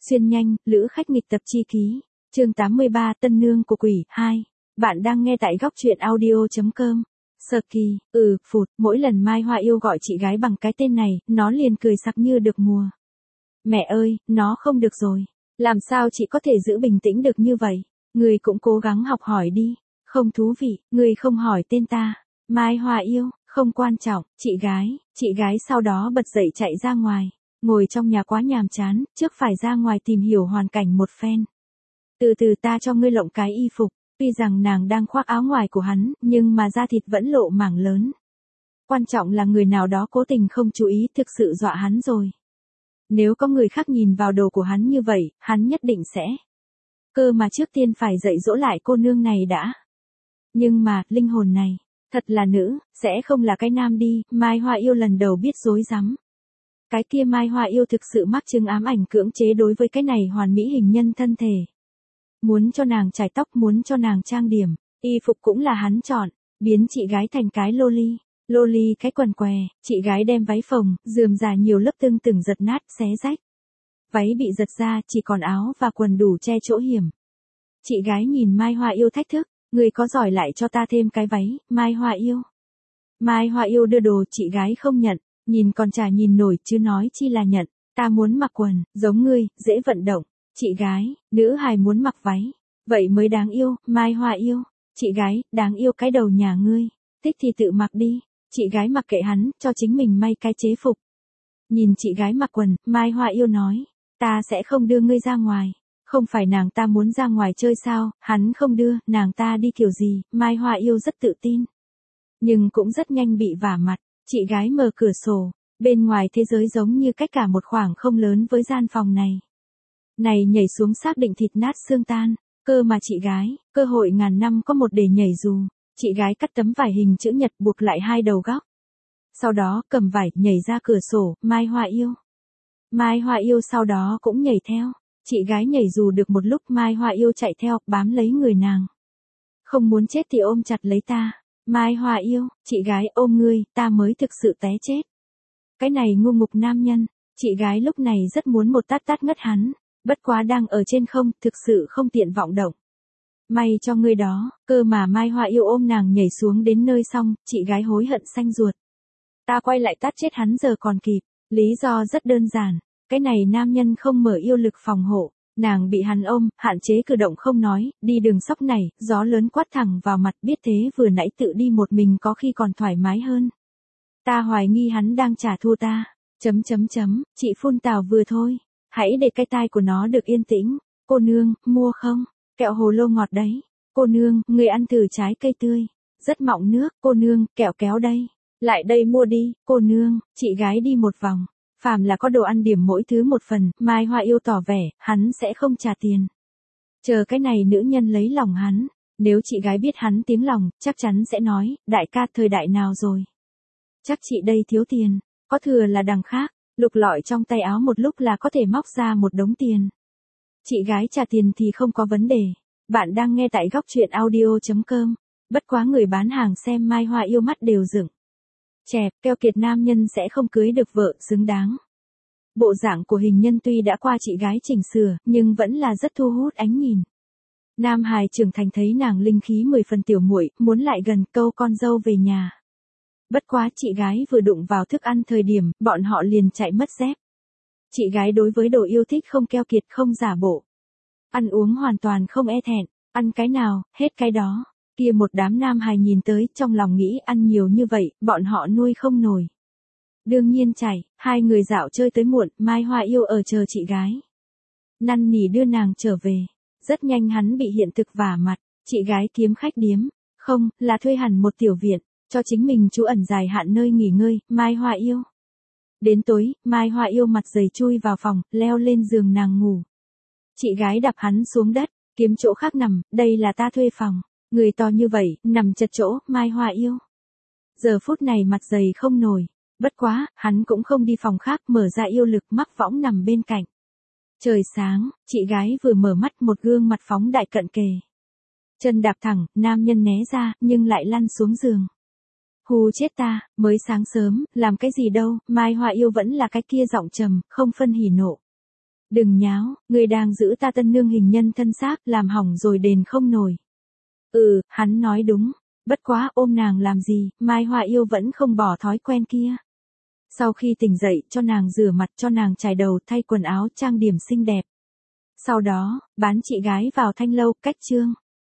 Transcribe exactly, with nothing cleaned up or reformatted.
Xuyên nhanh, lữ khách nghịch tập chi ký. Chương tám mươi ba, Tân nương của quỷ, hai. Bạn đang nghe tại góc truyện audio.com. Sơ kỳ, ừ, phụt, mỗi lần Mai Hoa Yêu gọi chị gái bằng cái tên này, nó liền cười sặc như được mùa. Mẹ ơi, nó không được rồi. Làm sao chị có thể giữ bình tĩnh được như vậy? Người cũng cố gắng học hỏi đi. Không thú vị, người không hỏi tên ta. Mai Hoa Yêu, không quan trọng, chị gái, chị gái sau đó bật dậy chạy ra ngoài. Ngồi trong nhà quá nhàm chán, trước phải ra ngoài tìm hiểu hoàn cảnh một phen. Từ từ ta cho ngươi lộng cái y phục, tuy rằng nàng đang khoác áo ngoài của hắn, nhưng mà da thịt vẫn lộ mảng lớn. Quan trọng là người nào đó cố tình không chú ý thực sự dọa hắn rồi. Nếu có người khác nhìn vào đồ của hắn như vậy, hắn nhất định sẽ. Cơ mà trước tiên phải dạy dỗ lại cô nương này đã. Nhưng mà, linh hồn này, thật là nữ, sẽ không là cái nam đi, Mai Hoa Yêu lần đầu biết dối rắm. Cái kia Mai Hoa Yêu thực sự mắc chứng ám ảnh cưỡng chế đối với cái này hoàn mỹ hình nhân thân thể. Muốn cho nàng chải tóc, muốn cho nàng trang điểm, y phục cũng là hắn chọn, biến chị gái thành cái loli, loli cái quần què, chị gái đem váy phồng, rườm rà nhiều lớp tương từng giật nát, xé rách. Váy bị giật ra, chỉ còn áo và quần đủ che chỗ hiểm. Chị gái nhìn Mai Hoa Yêu thách thức, người có giỏi lại cho ta thêm cái váy, Mai Hoa Yêu. Mai Hoa Yêu đưa đồ, chị gái không nhận, nhìn còn chả nhìn nổi chứ nói chi là nhận, ta muốn mặc quần, giống ngươi, dễ vận động. Chị gái, nữ hài muốn mặc váy, vậy mới đáng yêu, Mai Hoa Yêu. Chị gái, đáng yêu cái đầu nhà ngươi, thích thì tự mặc đi. Chị gái mặc kệ hắn, cho chính mình may cái chế phục. Nhìn chị gái mặc quần, Mai Hoa Yêu nói, ta sẽ không đưa ngươi ra ngoài. Không phải nàng ta muốn ra ngoài chơi sao, hắn không đưa, nàng ta đi kiểu gì, Mai Hoa Yêu rất tự tin. Nhưng cũng rất nhanh bị vả mặt, chị gái mở cửa sổ, bên ngoài thế giới giống như cách cả một khoảng không lớn với gian phòng này. Này nhảy xuống xác định thịt nát xương tan, cơ mà chị gái, cơ hội ngàn năm có một để nhảy dù, chị gái cắt tấm vải hình chữ nhật buộc lại hai đầu góc. Sau đó cầm vải nhảy ra cửa sổ, Mai Hoa Yêu. Mai Hoa Yêu sau đó cũng nhảy theo, chị gái nhảy dù được một lúc Mai Hoa Yêu chạy theo, bám lấy người nàng. Không muốn chết thì ôm chặt lấy ta, Mai Hoa Yêu, chị gái ôm ngươi, ta mới thực sự té chết. Cái này ngu ngục nam nhân, chị gái lúc này rất muốn một tát tát ngất hắn. Bất quá đang ở trên không, thực sự không tiện vọng động. May cho ngươi đó, cơ mà Mai Hoa Yêu ôm nàng nhảy xuống đến nơi xong, chị gái hối hận xanh ruột. Ta quay lại tát chết hắn giờ còn kịp, lý do rất đơn giản, cái này nam nhân không mở yêu lực phòng hộ, nàng bị hắn ôm, hạn chế cử động không nói, đi đường sóc này, gió lớn quát thẳng vào mặt biết thế vừa nãy tự đi một mình có khi còn thoải mái hơn. Ta hoài nghi hắn đang trả thù ta, chấm chấm chấm, chị phun tào vừa thôi. Hãy để cái tai của nó được yên tĩnh. Cô nương, mua không? Kẹo hồ lô ngọt đấy. Cô nương, người ăn thử trái cây tươi. Rất mọng nước. Cô nương, kẹo kéo đây. Lại đây mua đi. Cô nương, chị gái đi một vòng. Phàm là có đồ ăn điểm mỗi thứ một phần. Mai Hoa Yêu tỏ vẻ, hắn sẽ không trả tiền. Chờ cái này nữ nhân lấy lòng hắn. Nếu chị gái biết hắn tiếng lòng, chắc chắn sẽ nói, đại ca thời đại nào rồi? Chắc chị đây thiếu tiền. Có thừa là đằng khác. Lục lọi trong tay áo một lúc là có thể móc ra một đống tiền. Chị gái trả tiền thì không có vấn đề. Bạn đang nghe tại góc truyện audio.com. Bất quá người bán hàng xem Mai Hoa Yêu mắt đều dựng. Chẹp, keo kiệt nam nhân sẽ không cưới được vợ xứng đáng. Bộ dạng của hình nhân tuy đã qua chị gái chỉnh sửa, nhưng vẫn là rất thu hút ánh nhìn. Nam hài trưởng thành thấy nàng linh khí mười phần tiểu muội, muốn lại gần câu con dâu về nhà. Bất quá chị gái vừa đụng vào thức ăn thời điểm, bọn họ liền chạy mất dép. Chị gái đối với đồ yêu thích không keo kiệt không giả bộ. Ăn uống hoàn toàn không e thẹn, ăn cái nào, hết cái đó. Kia một đám nam hài nhìn tới, trong lòng nghĩ ăn nhiều như vậy, bọn họ nuôi không nổi. Đương nhiên chảy, hai người dạo chơi tới muộn, Mai Hoa Yêu ở chờ chị gái. Năn nỉ đưa nàng trở về. Rất nhanh hắn bị hiện thực vả mặt, chị gái kiếm khách điếm. Không, là thuê hẳn một tiểu viện. Cho chính mình trú ẩn dài hạn nơi nghỉ ngơi, Mai Hoa Yêu. Đến tối, Mai Hoa Yêu mặt dày chui vào phòng, leo lên giường nàng ngủ. Chị gái đạp hắn xuống đất, kiếm chỗ khác nằm, đây là ta thuê phòng. Người to như vậy, nằm chật chỗ, Mai Hoa Yêu. Giờ phút này mặt dày không nổi. Bất quá, hắn cũng không đi phòng khác, mở ra yêu lực mắc võng nằm bên cạnh. Trời sáng, chị gái vừa mở mắt một gương mặt phóng đại cận kề. Chân đạp thẳng, nam nhân né ra, nhưng lại lăn xuống giường. Hù chết ta, mới sáng sớm, làm cái gì đâu, Mai Hoa Yêu vẫn là cái kia giọng trầm, không phân hỉ nộ. Đừng nháo, ngươi đang giữ ta tân nương hình nhân thân xác, làm hỏng rồi đền không nổi. Ừ, hắn nói đúng. Bất quá ôm nàng làm gì, Mai Hoa Yêu vẫn không bỏ thói quen kia. Sau khi tỉnh dậy, cho nàng rửa mặt, cho nàng chải đầu, thay quần áo, trang điểm xinh đẹp. Sau đó, bán chị gái vào thanh lâu, cách trương.